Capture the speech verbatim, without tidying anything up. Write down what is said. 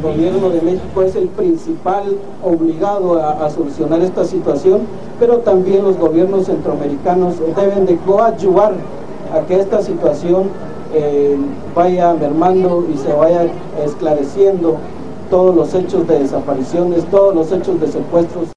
gobierno de México es el principal obligado a, a solucionar esta situación, pero también los gobiernos centroamericanos deben de coadyuvar a que esta situación eh, vaya mermando y se vaya esclareciendo todos los hechos de desapariciones, todos los hechos de secuestros.